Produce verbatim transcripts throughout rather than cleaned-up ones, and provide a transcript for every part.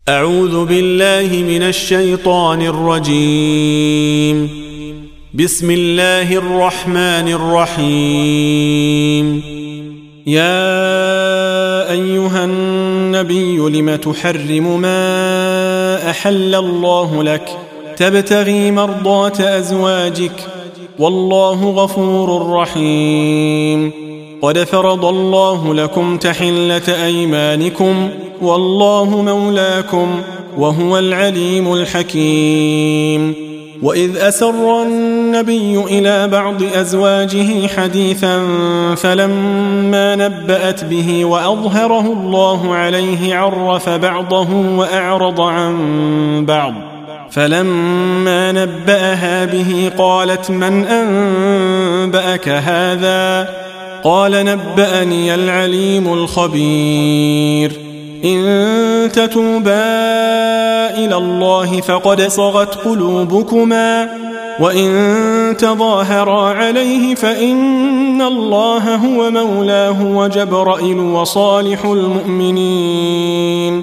أعوذ بالله من الشيطان الرجيم. بسم الله الرحمن الرحيم. يا أيها النبي لم تحرم ما أحل الله لك تبتغي مرضات أزواجك والله غفور رحيم. قد فرض الله لكم تحلة أيمانكم والله مولاكم وهو العليم الحكيم. وإذ أسر النبي إلى بعض أزواجه حديثا فلما نبأت به وأظهره الله عليه عرف بعضه وأعرض عن بعض فلما نبأها به قالت من أنبأك هذا؟ قال نبأني العليم الخبير. إن تتوبا إلى الله فقد صغت قلوبكما وإن تظاهرا عليه فإن الله هو مولاه وجبرائيل وصالح المؤمنين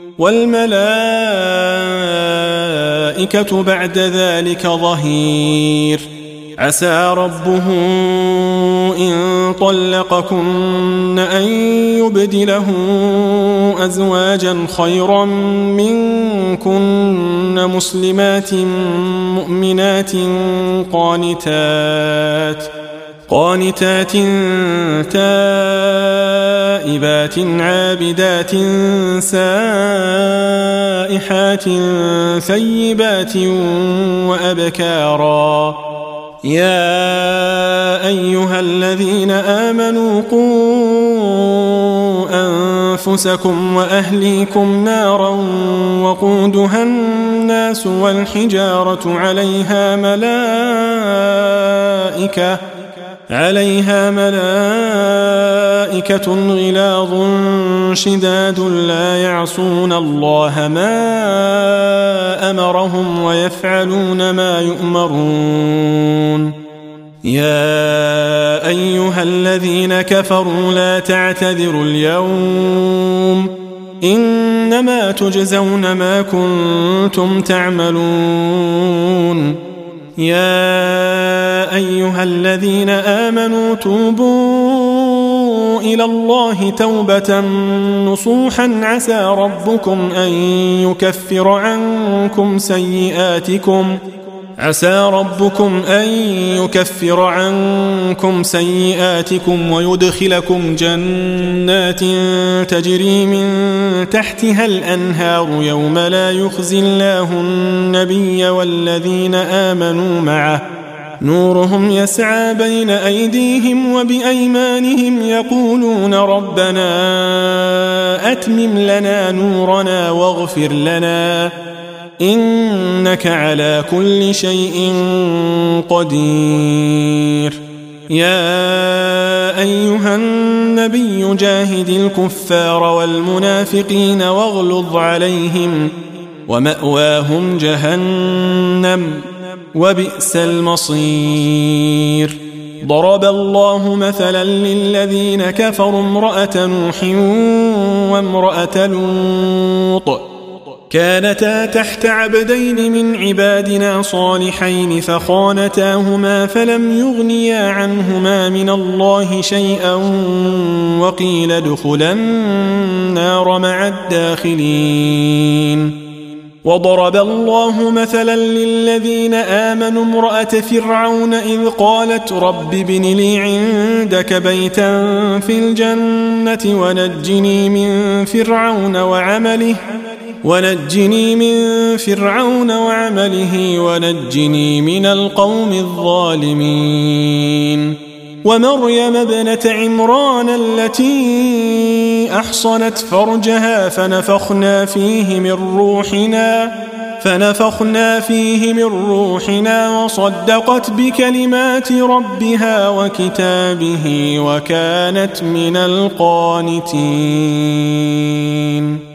والملائكة بعد ذلك ظهير. عسى ربه إن طلقكن أن يبدله أزواجا خيرا منكن مسلمات مؤمنات قانتات قانتات تائبات عابدات سائحات ثيبات وأبكارا. يا أيها الذين آمنوا قوا أنفسكم وأهليكم نارا وقودها الناس والحجارة عليها ملائكة عليها ملائكة غلاظ شداد لا يعصون الله ما أمرهم ويفعلون ما يؤمرون. يا أيها الذين كفروا لا تعتذروا اليوم إنما تجزون ما كنتم تعملون. يا أيها الذين آمنوا توبوا إلى الله توبة نصوحا عسى ربكم أن يكفر عنكم سيئاتكم عسى ربكم أن يكفر عنكم سيئاتكم ويدخلكم جنات تجري من تحتها الأنهار يوم لا يخزي الله النبي والذين آمنوا معه نورهم يسعى بين أيديهم وبأيمانهم يقولون ربنا أتمم لنا نورنا واغفر لنا إنك على كل شيء قدير. يا أيها النبي جاهد الكفار والمنافقين واغلظ عليهم ومأواهم جهنم وبئس المصير. ضرب الله مثلا للذين كفروا امرأة نوح وامرأة لوط كانتا تحت عبدين من عبادنا صالحين فخانتاهما فلم يغنيا عنهما من الله شيئا وقيل ادخلا النار مع الداخلين. وضرب الله مثلا للذين آمنوا امرأة فرعون إذ قالت رب ابن لي عندك بيتا في الجنة ونجني من فرعون وعمله ونجني من فرعون وعمله ونجني من القوم الظالمين. ومريم ابنة عمران التي أحصنت فرجها فنفخنا فيه من روحنا فنفخنا فيه من روحنا وصدقت بكلمات ربها وكتابه وكانت من القانتين.